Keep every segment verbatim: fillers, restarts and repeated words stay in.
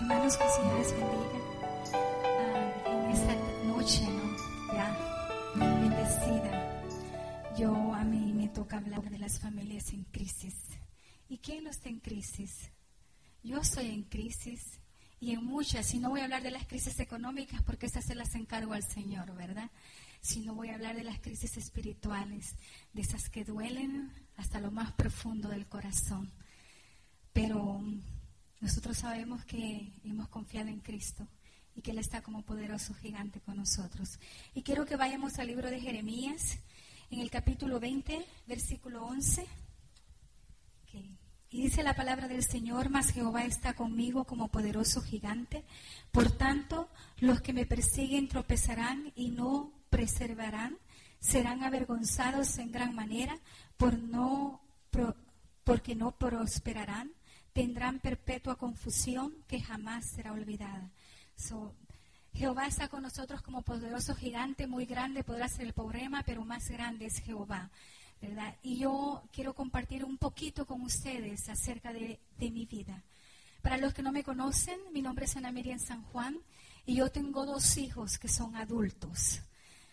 hermanos, que el Señor les bendiga uh, en esta noche, ¿no? Ya bendecida. Yo, a mí me toca hablar de las familias en crisis. ¿Y quién no está en crisis? Yo estoy en crisis y en muchas, y no voy a hablar de las crisis económicas porque esas se las encargo al Señor, ¿verdad? Sino voy a hablar de las crisis espirituales, de esas que duelen hasta lo más profundo del corazón. Pero nosotros sabemos que hemos confiado en Cristo y que Él está como poderoso gigante con nosotros. Y quiero que vayamos al libro de Jeremías, en el capítulo veinte, versículo once. Okay. Y dice la palabra del Señor: mas Jehová está conmigo como poderoso gigante. Por tanto, los que me persiguen tropezarán y no preservarán, serán avergonzados en gran manera, por no, pro, porque no prosperarán. Tendrán perpetua confusión que jamás será olvidada. So, Jehová está con nosotros como poderoso gigante, muy grande podrá ser el problema, pero más grande es Jehová, ¿verdad? Y yo quiero compartir un poquito con ustedes acerca de, de mi vida. Para los que no me conocen, mi nombre es Ana Miriam San Juan y yo tengo dos hijos que son adultos,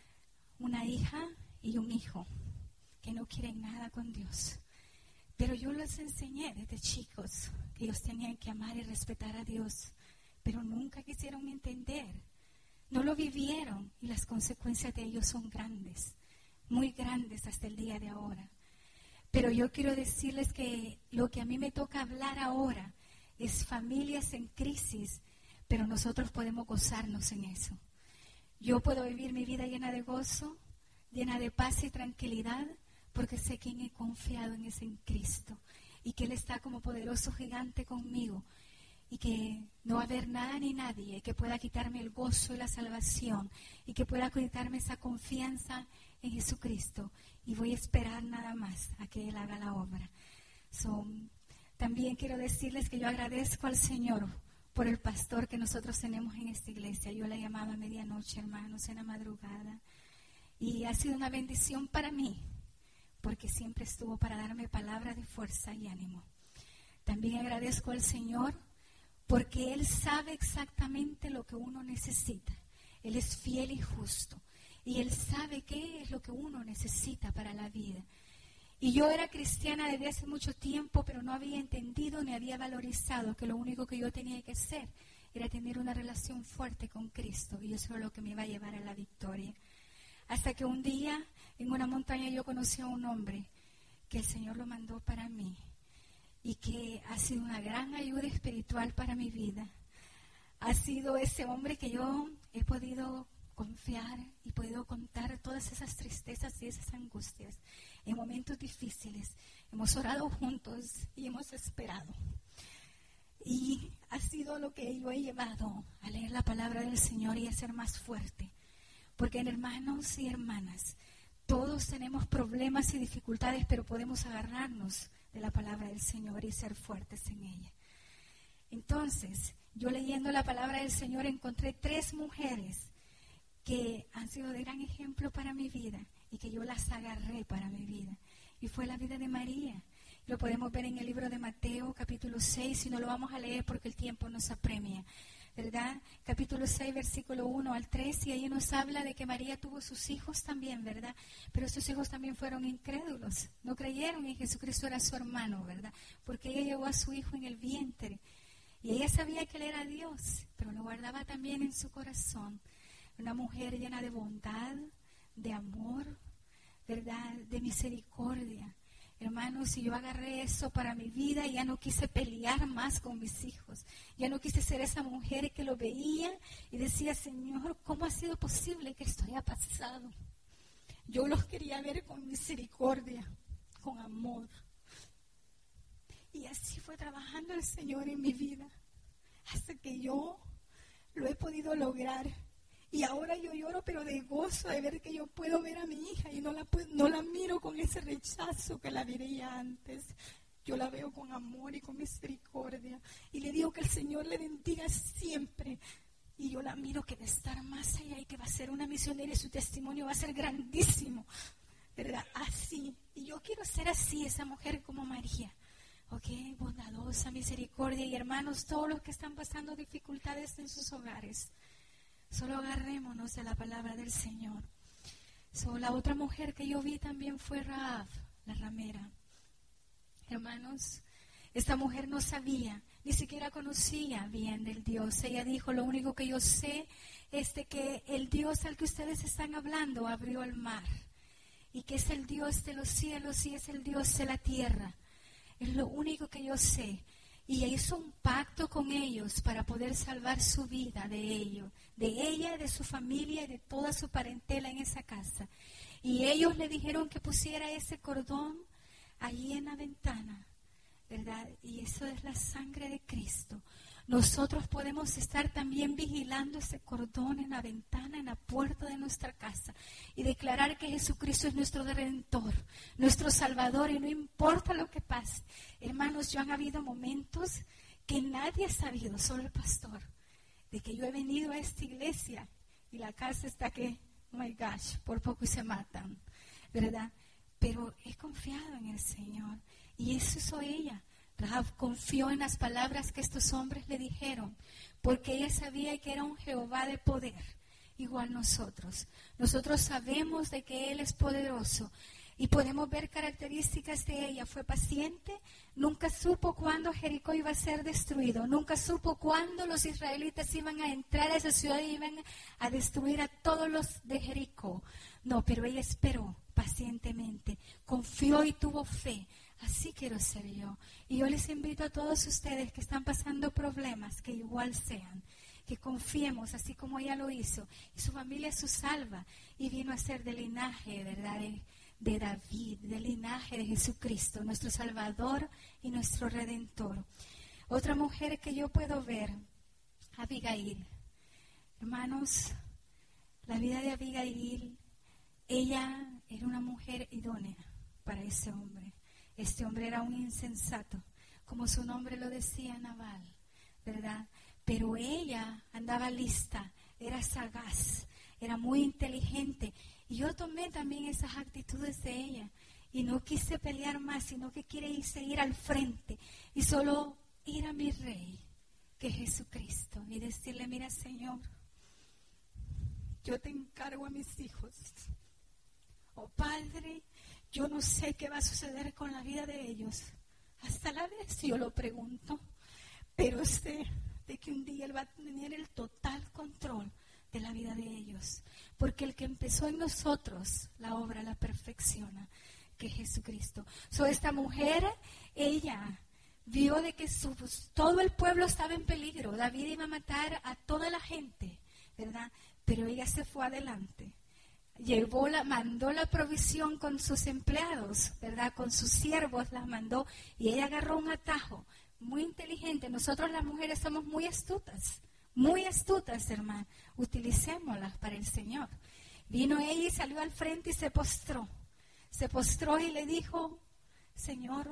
una hija y un hijo que no quieren nada con Dios. Pero yo les enseñé desde chicos que ellos tenían que amar y respetar a Dios, pero nunca quisieron entender. No lo vivieron y las consecuencias de ellos son grandes, muy grandes hasta el día de ahora. Pero yo quiero decirles que lo que a mí me toca hablar ahora es familias en crisis, pero nosotros podemos gozarnos en eso. Yo puedo vivir mi vida llena de gozo, llena de paz y tranquilidad, porque sé que he confiado en ese en Cristo y que Él está como poderoso gigante conmigo y que no va a haber nada ni nadie que pueda quitarme el gozo y la salvación y que pueda quitarme esa confianza en Jesucristo, y voy a esperar nada más a que Él haga la obra. So, también quiero decirles que yo agradezco al Señor por el pastor que nosotros tenemos en esta iglesia. Yo la llamaba a medianoche, hermanos, en la madrugada, y ha sido una bendición para mí, porque siempre estuvo para darme palabras de fuerza y ánimo. También agradezco al Señor porque Él sabe exactamente lo que uno necesita. Él es fiel y justo y Él sabe qué es lo que uno necesita para la vida. Y yo era cristiana desde hace mucho tiempo, pero no había entendido ni había valorizado que lo único que yo tenía que hacer era tener una relación fuerte con Cristo, y eso es lo que me iba a llevar a la victoria. Hasta que un día en una montaña yo conocí a un hombre que el Señor lo mandó para mí y que ha sido una gran ayuda espiritual para mi vida. Ha sido ese hombre que yo he podido confiar y podido contar todas esas tristezas y esas angustias. En momentos difíciles hemos orado juntos y hemos esperado. Y ha sido lo que yo he llevado a leer la palabra del Señor y a ser más fuerte. Porque, hermanos y hermanas, todos tenemos problemas y dificultades, pero podemos agarrarnos de la palabra del Señor y ser fuertes en ella. Entonces, yo leyendo la palabra del Señor encontré tres mujeres que han sido de gran ejemplo para mi vida y que yo las agarré para mi vida. Y fue la vida de María. Lo podemos ver en el libro de Mateo, capítulo seis, y no lo vamos a leer porque el tiempo nos apremia, ¿verdad? Capítulo seis, versículo uno al tres, y ahí nos habla de que María tuvo sus hijos también, ¿verdad? Pero sus hijos también fueron incrédulos, no creyeron en Jesucristo era su hermano, ¿verdad? Porque ella llevó a su hijo en el vientre, y ella sabía que él era Dios, pero lo guardaba también en su corazón. Una mujer llena de bondad, de amor, ¿verdad? De misericordia. Hermanos, si yo agarré eso para mi vida, ya no quise pelear más con mis hijos. Ya no quise ser esa mujer que lo veía y decía: Señor, ¿cómo ha sido posible que esto haya pasado? Yo los quería ver con misericordia, con amor. Y así fue trabajando el Señor en mi vida, hasta que yo lo he podido lograr. Y ahora yo lloro, pero de gozo de ver que yo puedo ver a mi hija y no la, puedo, no la miro con ese rechazo que la veía antes. Yo la veo con amor y con misericordia. Y le digo que el Señor le bendiga siempre. Y yo la miro que va a estar más allá y que va a ser una misionera y su testimonio va a ser grandísimo, ¿verdad? Así. Y yo quiero ser así, esa mujer como María. Ok, bondadosa, misericordia. Y hermanos, todos los que están pasando dificultades en sus hogares, solo agarrémonos de la palabra del Señor. So, la otra mujer que yo vi también fue Rahab, la ramera. Hermanos, esta mujer no sabía, ni siquiera conocía bien del Dios. Ella dijo, lo único que yo sé es de que el Dios al que ustedes están hablando abrió el mar. Y que es el Dios de los cielos y es el Dios de la tierra. Es lo único que yo sé. Y hizo un pacto con ellos para poder salvar su vida de ellos, de ella, de su familia y de toda su parentela en esa casa. Y ellos le dijeron que pusiera ese cordón allí en la ventana, ¿verdad? Y eso es la sangre de Cristo. Nosotros podemos estar también vigilando ese cordón en la ventana, en la puerta de nuestra casa y declarar que Jesucristo es nuestro Redentor, nuestro Salvador, y no importa lo que pase. Hermanos, yo han habido momentos que nadie ha sabido, solo el pastor, de que yo he venido a esta iglesia y la casa está que, oh my gosh, por poco y se matan, ¿verdad? Pero he confiado en el Señor y eso soy ella. Rahab confió en las palabras que estos hombres le dijeron, porque ella sabía que era un Jehová de poder, igual nosotros. Nosotros sabemos de que Él es poderoso y podemos ver características de ella. Fue paciente, nunca supo cuándo Jericó iba a ser destruido, nunca supo cuándo los israelitas iban a entrar a esa ciudad y iban a destruir a todos los de Jericó. No, pero ella esperó pacientemente, confió y tuvo fe. Así quiero ser yo. Y yo les invito a todos ustedes que están pasando problemas, que igual sean, que confiemos así como ella lo hizo. Y su familia es su salva. Y vino a ser del linaje, ¿verdad?, de, de David, del linaje de Jesucristo, nuestro Salvador y nuestro Redentor. Otra mujer que yo puedo ver, Abigail. Hermanos, la vida de Abigail, ella era una mujer idónea para ese hombre. Este hombre era un insensato, como su nombre lo decía, Nabal, ¿verdad? Pero ella andaba lista, era sagaz, era muy inteligente. Y yo tomé también esas actitudes de ella y no quise pelear más, sino que quiere ir, seguir al frente y solo ir a mi Rey, que es Jesucristo, y decirle, mira, Señor, yo te encargo a mis hijos. Oh Padre, yo no sé qué va a suceder con la vida de ellos. Hasta la vez yo lo pregunto. Pero sé de que un día Él va a tener el total control de la vida de ellos. Porque el que empezó en nosotros, la obra la perfecciona, que es Jesucristo. So, esta mujer, ella vio de que su, todo el pueblo estaba en peligro. David iba a matar a toda la gente, ¿verdad? Pero ella se fue adelante. Llevó la, mandó la provisión con sus empleados, ¿verdad? Con sus siervos las mandó y ella agarró un atajo muy inteligente. Nosotros las mujeres somos muy astutas, muy astutas, hermano. Utilicémoslas para el Señor. Vino ella y salió al frente y se postró. Se postró y le dijo, Señor,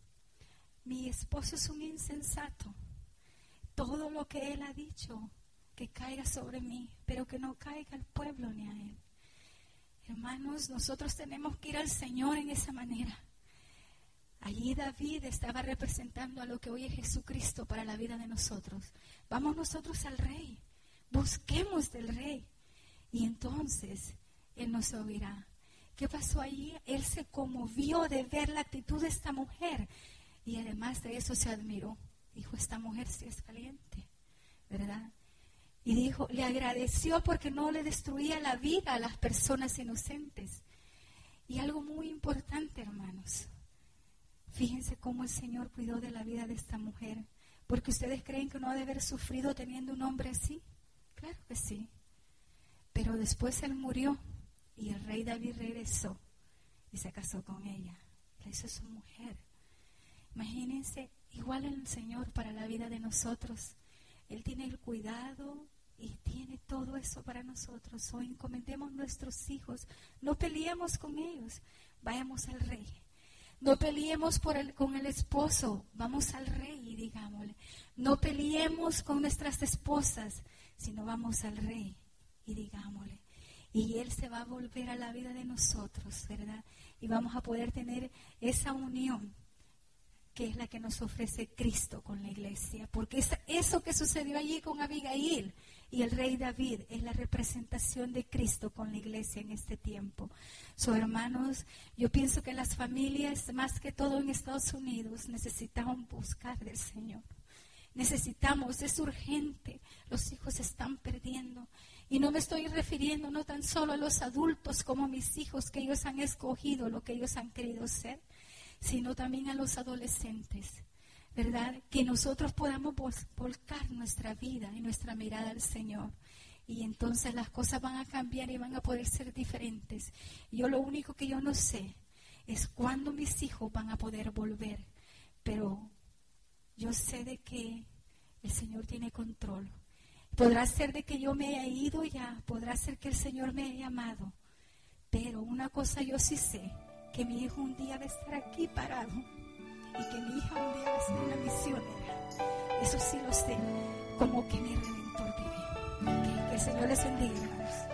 mi esposo es un insensato. Todo lo que él ha dicho, que caiga sobre mí, pero que no caiga al pueblo ni a él. Hermanos, nosotros tenemos que ir al Señor en esa manera. Allí David estaba representando a lo que hoy es Jesucristo para la vida de nosotros. Vamos nosotros al Rey, busquemos del Rey y entonces Él nos oirá. ¿Qué pasó allí? Él se conmovió de ver la actitud de esta mujer y además de eso se admiró. Dijo, esta mujer sí es caliente, ¿verdad? Y dijo, le agradeció porque no le destruía la vida a las personas inocentes. Y algo muy importante, hermanos. Fíjense cómo el Señor cuidó de la vida de esta mujer. Porque ustedes creen que no ha de haber sufrido teniendo un hombre así. Claro que sí. Pero después él murió y el rey David regresó y se casó con ella. La hizo su mujer. Imagínense, igual el Señor para la vida de nosotros. Él tiene el cuidado y tiene todo eso para nosotros. Hoy encomendemos nuestros hijos. No peleemos con ellos. Vayamos al Rey. No peleemos por el, con el esposo. Vamos al Rey y digámosle. No peleemos con nuestras esposas, sino vamos al Rey y digámosle. Y Él se va a volver a la vida de nosotros, ¿verdad? Y vamos a poder tener esa unión que es la que nos ofrece Cristo con la iglesia, porque es eso que sucedió allí con Abigail y el rey David es la representación de Cristo con la iglesia en este tiempo. So, hermanos, yo pienso que las familias, más que todo en Estados Unidos, necesitamos buscar del Señor. Necesitamos, es urgente, los hijos se están perdiendo. Y no me estoy refiriendo no tan solo a los adultos como mis hijos, que ellos han escogido lo que ellos han querido ser, sino también a los adolescentes, ¿verdad? Que nosotros podamos volcar nuestra vida y nuestra mirada al Señor. Y entonces las cosas van a cambiar y van a poder ser diferentes. Yo lo único que yo no sé es cuándo mis hijos van a poder volver. Pero yo sé de que el Señor tiene control. Podrá ser de que yo me haya ido ya, podrá ser que el Señor me haya llamado. Pero una cosa yo sí sé, que mi hijo un día va a estar aquí parado y que mi hija un día va a ser una misionera. Eso sí lo sé, como que mi Redentor vive. Que, que el Señor les bendiga, hermanos.